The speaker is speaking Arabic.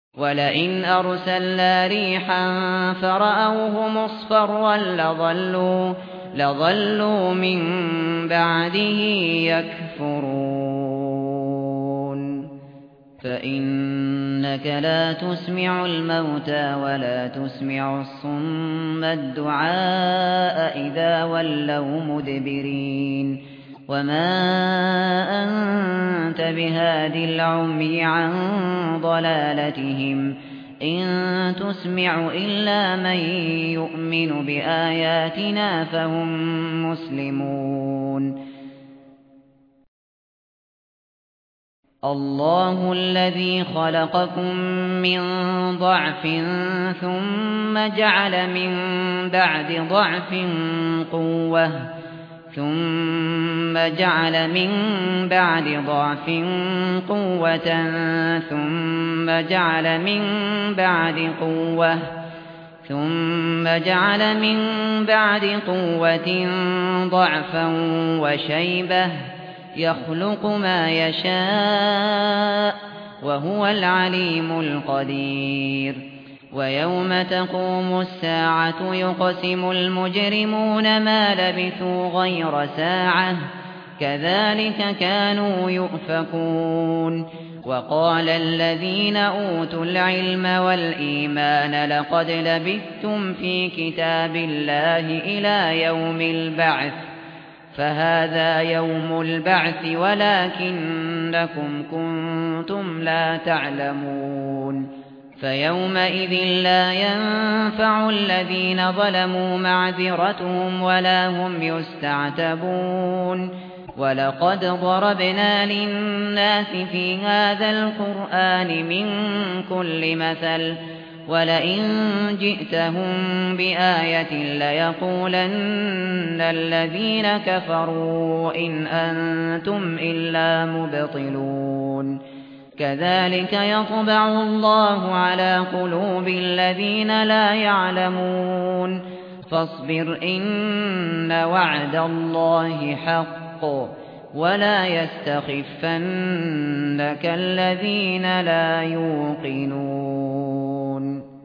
وَلَئِنْ أَرْسَلْنَا رِيحًا فَرَأَوْهُ مُصْفَرًّا لَظَلُّوا مِن بَعْدِهِ يَكْفُرُونَ فَإِنَّكَ لَا تُسْمِعُ الْمَوْتَىٰ وَلَا تُسْمِعُ الصُّمَّ الدُّعَاءَ إِذَا وَلَّوْا مُدْبِرِينَ وَمَا أَنتَ بِهَادِ الْعُمْيِ عَن ضَلَالَتِهِمْ ۖ إِن تُسْمِعُ إِلَّا مَن يُؤْمِنُ بِآيَاتِنَا فَهُم مُّسْلِمُونَ اللَّهُ الَّذِي خَلَقَكُم مِّن ضَعْفٍ ثُمَّ جَعَلَ مِن بَعْدِ ضَعْفٍ قُوَّةً ثُمَّ جَعَلَ مِن بَعْدِ ضَعْفٍ قُوَّةً ثُمَّ جَعَلَ مِن بَعْدِ قُوَّةٍ ضَعْفًا وَشَيْبَةً يَخْلُقُ مَا يَشَاءُ ۖ وَهُوَ الْعَلِيمُ الْقَدِيرُ وَيَوْمَ تَقُومُ السَّاعَةُ يُقْسِمُ الْمُجْرِمُونَ مَا لَبِثُوا غَيْرَ سَاعَةٍ كَذَلِكَ كَانُوا يُؤْفَكُونَ وَقَالَ الَّذِينَ أُوتُوا الْعِلْمَ وَالْإِيمَانَ لَقَدْ لَبِثْتُمْ فِي كِتَابِ اللَّهِ إِلَىٰ يَوْمِ الْبَعْثِ فَهَٰذَا يَوْمُ الْبَعْثِ وَلَٰكِنَّكُمْ كُنتُمْ لَا تَعْلَمُونَ فَيَوْمَئِذٍ لَّا يَنفَعُ الَّذِينَ ظَلَمُوا مَعْذِرَتُهُمْ وَلَا هُمْ يُسْتَعْتَبُونَ وَلَقَدْ ضَرَبْنَا لِلنَّاسِ فِي هَٰذَا الْقُرْآنِ مِن كُلِّ مَثَلٍ وَلَئِن جِئْتَهُم بِآيَةٍ لَّيَقُولَنَّ الَّذِينَ كَفَرُوا إِنْ أَنتُمْ إِلَّا مُبْطِلُونَ كَذَلِكَ يَطْبَعُ اللَّهُ عَلَىٰ قُلُوبِ الَّذِينَ لَا يَعْلَمُونَ فَاصْبِرْ إِنَّ وَعْدَ اللَّهِ حَقٌّ وَلَا يَسْتَخِفَّنَّكَ الَّذِينَ لَا يُوقِنُونَ